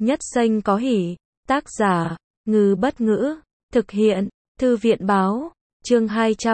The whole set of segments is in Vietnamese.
Nhất xanh có hỉ. Tác giả, Ngư Bất Ngữ. Thực hiện, Thư viện Báo. Chương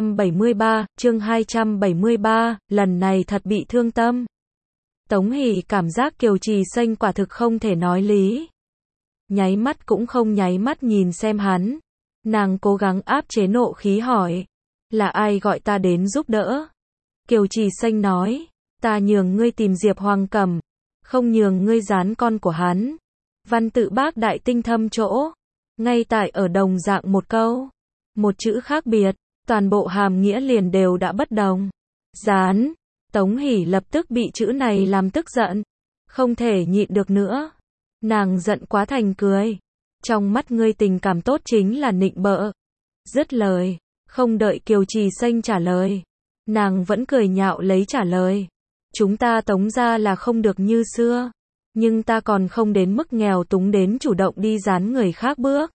273, lần này thật bị thương tâm. Tống Hỷ cảm giác Kiều Trì Xanh quả thực không thể nói lý. Nháy mắt cũng không nháy mắt nhìn xem hắn. Nàng cố gắng áp chế nộ khí hỏi. Là ai gọi ta đến giúp đỡ? Kiều Trì Xanh nói. Ta nhường ngươi tìm Diệp Hoàng Cẩm. Không nhường ngươi gián con của hắn. Văn tự bác đại tinh thâm chỗ. Ngay tại ở đồng dạng một câu. Một chữ khác biệt. Toàn bộ hàm nghĩa liền đều đã bất đồng. Gián. Tống Hỷ lập tức bị chữ này làm tức giận. Không thể nhịn được nữa. Nàng giận quá thành cười. Trong mắt ngươi tình cảm tốt chính là nịnh bợ. Dứt lời. Không đợi Kiều Trì Xanh trả lời. Nàng vẫn cười nhạo lấy trả lời. Chúng ta Tống gia là không được như xưa. Nhưng ta còn không đến mức nghèo túng đến chủ động đi gián người khác bước.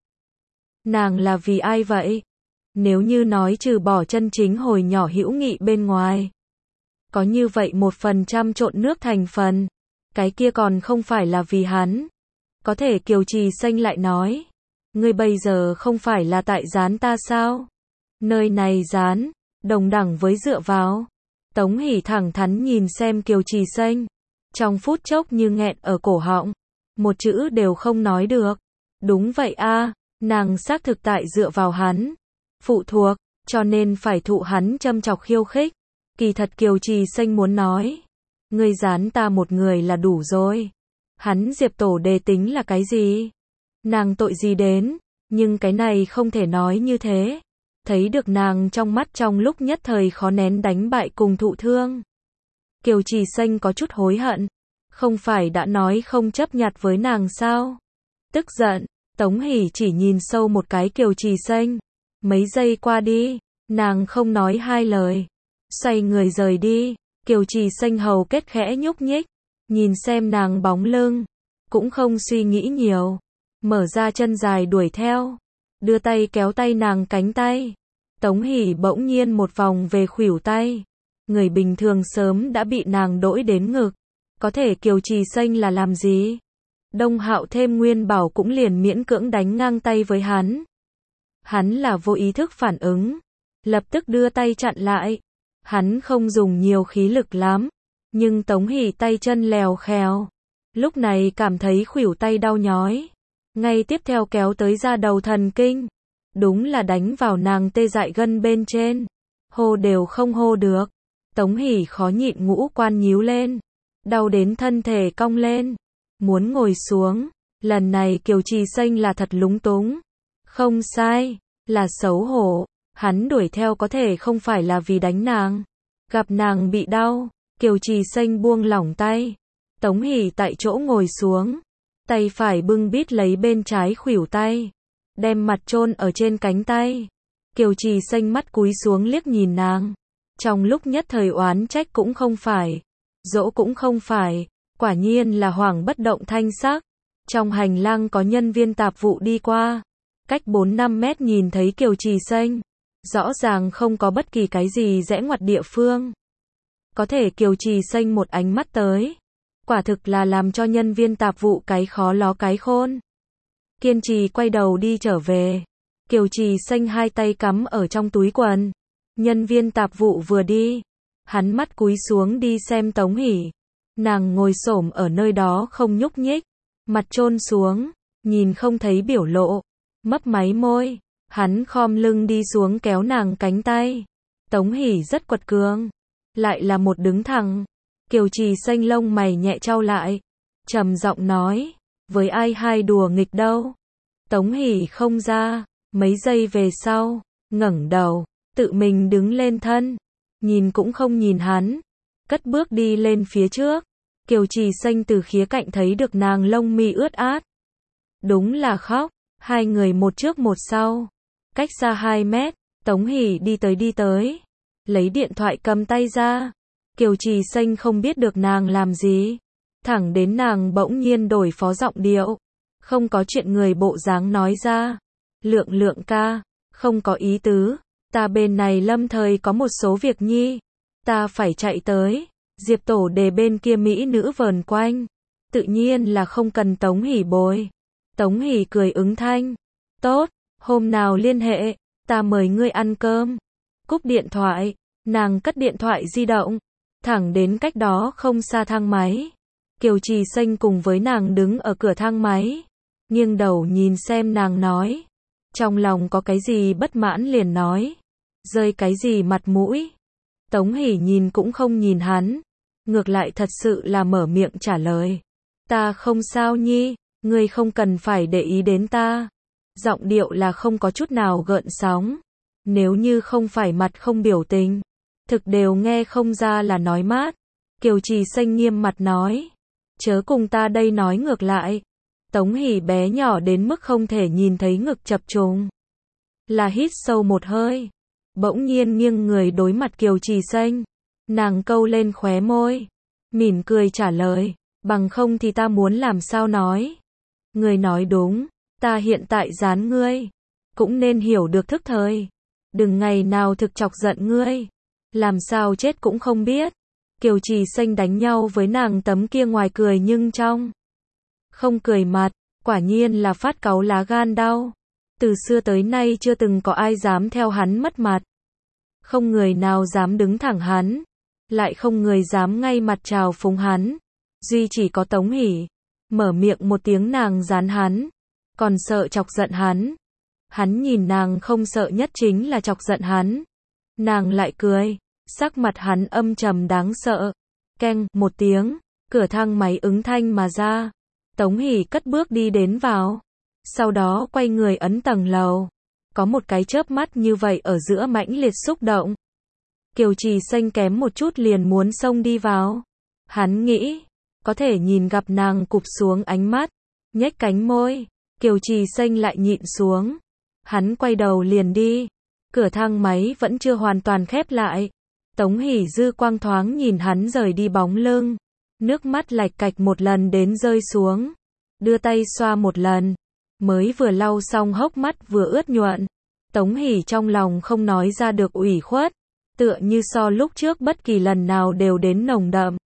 Nàng là vì ai vậy? Nếu như nói trừ bỏ chân chính hồi nhỏ hữu nghị bên ngoài. Có như vậy 1% trộn nước thành phần. Cái kia còn không phải là vì hắn. Có thể Kiều Trì Xanh lại nói. Ngươi bây giờ không phải là tại gián ta sao? Nơi này gián, đồng đẳng với dựa vào. Tống Hỷ thẳng thắn nhìn xem Kiều Trì Xanh. Trong phút chốc như nghẹn ở cổ họng. Một chữ đều không nói được. Đúng vậy a, nàng xác thực tại dựa vào hắn. Phụ thuộc, cho nên phải thụ hắn châm chọc khiêu khích. Kỳ thật Kiều Trì Xanh muốn nói. Ngươi gián ta một người là đủ rồi. Hắn Diệp Tổ Đề tính là cái gì? Nàng tội gì đến? Nhưng cái này không thể nói như thế. Thấy được nàng trong mắt trong lúc nhất thời khó nén đánh bại cùng thụ thương. Kiều Trì Xanh có chút hối hận. Không phải đã nói không chấp nhặt với nàng sao? Tức giận, Tống Hỷ chỉ nhìn sâu một cái Kiều Trì Xanh. Mấy giây qua đi, nàng không nói hai lời. Xoay người rời đi, Kiều Trì Xanh hầu kết khẽ nhúc nhích. Nhìn xem nàng bóng lưng. Cũng không suy nghĩ nhiều. Mở ra chân dài đuổi theo. Đưa tay kéo tay nàng cánh tay. Tống Hỷ bỗng nhiên một vòng về khuỷu tay. Người bình thường sớm đã bị nàng đỗi đến ngực. Có thể Kiều Trì Xanh là làm gì? Đông Hạo thêm Nguyên Bảo cũng liền miễn cưỡng đánh ngang tay với hắn. Hắn là vô ý thức phản ứng. Lập tức đưa tay chặn lại. Hắn không dùng nhiều khí lực lắm. Nhưng Tống Hỷ tay chân lèo khèo. Lúc này cảm thấy khuỷu tay đau nhói. Ngay tiếp theo kéo tới da đầu thần kinh. Đúng là đánh vào nàng tê dại gân bên trên. Hô đều không hô được. Tống Hỷ khó nhịn ngũ quan nhíu lên. Đau đến thân thể cong lên. Muốn ngồi xuống. Lần này Kiều Trì Xanh là thật lúng túng. Không sai. Là xấu hổ. Hắn đuổi theo có thể không phải là vì đánh nàng. Gặp nàng bị đau. Kiều Trì Xanh buông lỏng tay. Tống Hỷ tại chỗ ngồi xuống. Tay phải bưng bít lấy bên trái khuỷu tay. Đem mặt chôn ở trên cánh tay. Kiều Trì Xanh mắt cúi xuống liếc nhìn nàng. Trong lúc nhất thời oán trách cũng không phải. Dỗ cũng không phải. Quả nhiên là hoảng bất động thanh sắc. Trong hành lang có nhân viên tạp vụ đi qua. Cách 4-5 mét nhìn thấy Kiều Trì Xanh. Rõ ràng không có bất kỳ cái gì rẽ ngoặt địa phương. Có thể Kiều Trì Xanh một ánh mắt tới. Quả thực là làm cho nhân viên tạp vụ cái khó ló cái khôn. Kiên trì quay đầu đi trở về. Kiều Trì Xanh hai tay cắm ở trong túi quần. Nhân viên tạp vụ vừa đi. Hắn mắt cúi xuống đi xem Tống Hỷ. Nàng ngồi xổm ở nơi đó không nhúc nhích. Mặt chôn xuống. Nhìn không thấy biểu lộ. Mấp máy môi. Hắn khom lưng đi xuống kéo nàng cánh tay. Tống Hỷ rất quật cường. Lại là một đứng thẳng. Kiều Trì Xanh lông mày nhẹ chau lại. Trầm giọng nói. Với ai hai đùa nghịch đâu? Tống Hỷ không ra. Mấy giây về sau. Ngẩng đầu. Tự mình đứng lên thân. Nhìn cũng không nhìn hắn. Cất bước đi lên phía trước. Kiều Trì Xanh từ khía cạnh thấy được nàng lông mi ướt át. Đúng là khóc. Hai người một trước một sau. Cách xa 2 mét. Tống Hỷ đi tới. Lấy điện thoại cầm tay ra. Kiều Trì Xanh không biết được nàng làm gì. Thẳng đến nàng bỗng nhiên đổi phó giọng điệu. Không có chuyện người bộ dáng nói ra. Lượng ca. Không có ý tứ. Ta bên này lâm thời có một số việc nhi. Ta phải chạy tới. Diệp Tổ Đề bên kia mỹ nữ vờn quanh. tự nhiên là không cần Tống Hỷ bồi. Tống Hỷ cười ứng thanh. Tốt, hôm nào liên hệ, ta mời ngươi ăn cơm. Cúp điện thoại, nàng cất điện thoại di động, thẳng đến cách đó không xa thang máy. Kiều Trì Xanh cùng với nàng đứng ở cửa thang máy, nghiêng đầu nhìn xem nàng nói. Trong lòng có cái gì bất mãn liền nói. Rơi cái gì mặt mũi. Tống Hỷ nhìn cũng không nhìn hắn, ngược lại thật sự là mở miệng trả lời. Ta không sao nhi, ngươi không cần phải để ý đến ta. Giọng điệu là không có chút nào gợn sóng. Nếu như không phải mặt không biểu tình, thực đều nghe không ra là nói mát. Kiều Trì Xanh nghiêm mặt nói. Chớ cùng ta đây nói ngược lại. Tống Hỷ bé nhỏ đến mức không thể nhìn thấy ngực chập trùng. Là hít sâu một hơi. Bỗng nhiên nghiêng người đối mặt Kiều Trì Xanh. Nàng câu lên khóe môi. Mỉm cười trả lời. Bằng không thì ta muốn làm sao nói. Ngươi nói đúng. Ta hiện tại gián ngươi. Cũng nên hiểu được thức thời. Đừng ngày nào thực chọc giận ngươi. Làm sao chết cũng không biết. Kiều Trì Xanh đánh nhau với nàng tấm kia ngoài cười nhưng trong không cười mặt. Quả nhiên là phát cáu lá gan đau. Từ xưa tới nay chưa từng có ai dám theo hắn mất mặt. Không người nào dám đứng thẳng hắn. Lại không người dám ngay mặt chào phúng hắn. Duy chỉ có Tống Hỷ. Mở miệng một tiếng nàng gián hắn. Còn sợ chọc giận hắn. Hắn nhìn nàng không sợ nhất chính là chọc giận hắn. Nàng lại cười. Sắc mặt hắn âm trầm đáng sợ. Keng, một tiếng. Cửa thang máy ứng thanh mà ra. Tống Hỷ cất bước đi đến vào. Sau đó quay người ấn tầng lầu. Có một cái chớp mắt như vậy ở giữa mãnh liệt xúc động. Kiều Trì Xanh kém một chút liền muốn xông đi vào. Hắn nghĩ, có thể nhìn gặp nàng cụp xuống ánh mắt, nhếch cánh môi. Kiều Trì Xanh lại nhịn xuống. Hắn quay đầu liền đi. Cửa thang máy vẫn chưa hoàn toàn khép lại. Tống Hỷ dư quang thoáng nhìn hắn rời đi bóng lưng. Nước mắt lạch cạch một lần đến rơi xuống. Đưa tay xoa một lần. Mới vừa lau xong hốc mắt vừa ướt nhuận. Tống Hỷ trong lòng không nói ra được ủy khuất. Tựa như so lúc trước bất kỳ lần nào đều đến nồng đậm.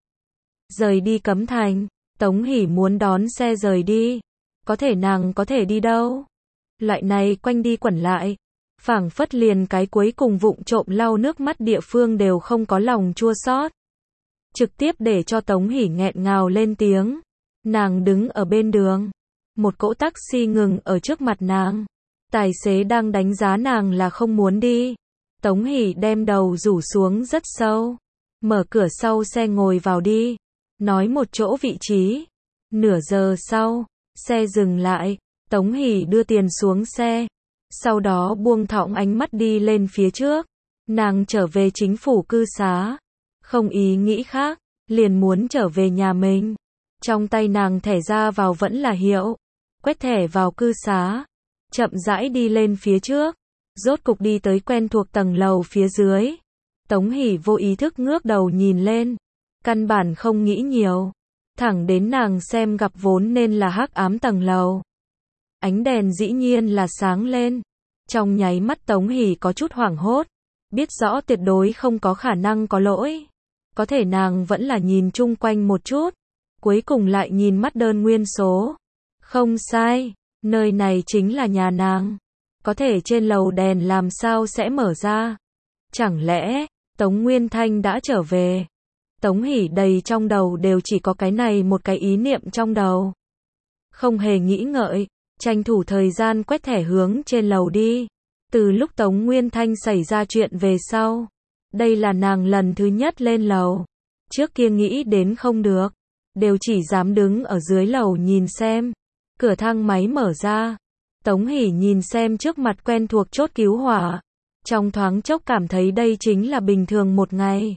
Rời đi Cấm Thành. Tống Hỷ muốn đón xe rời đi. Có thể nàng có thể đi đâu. Loại này quanh đi quẩn lại. Phảng phất liền cái cuối cùng vụng trộm lau nước mắt địa phương đều không có lòng chua xót. Trực tiếp để cho Tống Hỷ nghẹn ngào lên tiếng. Nàng đứng ở bên đường. Một cỗ taxi ngừng ở trước mặt nàng. Tài xế đang đánh giá nàng là không muốn đi. Tống Hỷ đem đầu rủ xuống rất sâu. Mở cửa sau xe ngồi vào đi. Nói một chỗ vị trí. Nửa giờ sau, xe dừng lại. Tống Hỷ đưa tiền xuống xe. Sau đó buông thõng ánh mắt đi lên phía trước. Nàng trở về chính phủ cư xá. Không ý nghĩ khác, liền muốn trở về nhà mình. Trong tay nàng thẻ ra vào vẫn là hiệu. Quét thẻ vào cư xá. Chậm rãi đi lên phía trước. Rốt cục đi tới quen thuộc tầng lầu phía dưới. Tống Hỷ vô ý thức ngước đầu nhìn lên. Căn bản không nghĩ nhiều. Thẳng đến nàng xem gặp vốn nên là hắc ám tầng lầu. Ánh đèn dĩ nhiên là sáng lên. Trong nháy mắt Tống Hỷ có chút hoảng hốt. Biết rõ tuyệt đối không có khả năng có lỗi. Có thể nàng vẫn là nhìn chung quanh một chút. Cuối cùng lại nhìn mắt đơn nguyên số. Không sai, nơi này chính là nhà nàng. Có thể trên lầu đèn làm sao sẽ mở ra? Chẳng lẽ, Tống Nguyên Thanh đã trở về? Tống Hỷ đầy trong đầu đều chỉ có cái này một cái ý niệm trong đầu. Không hề nghĩ ngợi, tranh thủ thời gian quét thẻ hướng trên lầu đi. Từ lúc Tống Nguyên Thanh xảy ra chuyện về sau. Đây là nàng lần thứ nhất lên lầu. Trước kia nghĩ đến không được. Đều chỉ dám đứng ở dưới lầu nhìn xem. Cửa thang máy mở ra. Tống Hỷ nhìn xem trước mặt quen thuộc chốt cứu hỏa. Trong thoáng chốc cảm thấy đây chính là bình thường một ngày.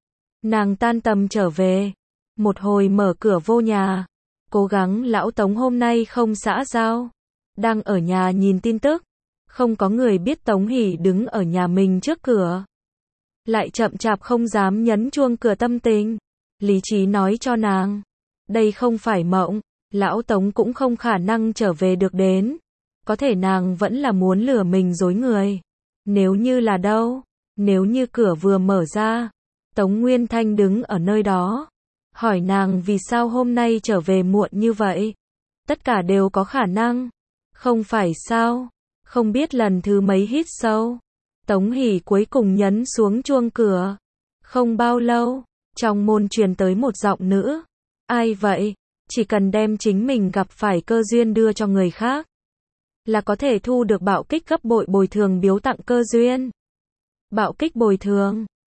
Nàng tan tầm trở về. Một hồi mở cửa vô nhà. Cố gắng lão Tống hôm nay không xã giao. Đang ở nhà nhìn tin tức. Không có người biết Tống Hỷ đứng ở nhà mình trước cửa. Lại chậm chạp không dám nhấn chuông cửa tâm tình. Lý trí nói cho nàng. Đây không phải mộng. Lão Tống cũng không khả năng trở về được đến. Có thể nàng vẫn là muốn lừa mình dối người. Nếu như là đâu? Nếu như cửa vừa mở ra. Tống Nguyên Thanh đứng ở nơi đó. hỏi nàng vì sao hôm nay trở về muộn như vậy. Tất cả đều có khả năng. Không phải sao? Không biết lần thứ mấy hít sâu. Tống Hỷ cuối cùng nhấn xuống chuông cửa. Không bao lâu, trong môn truyền tới một giọng nữ. Ai vậy? Chỉ cần đem chính mình gặp phải cơ duyên đưa cho người khác, là có thể thu được bạo kích gấp bội bồi thường biếu tặng cơ duyên. Bạo kích bồi thường.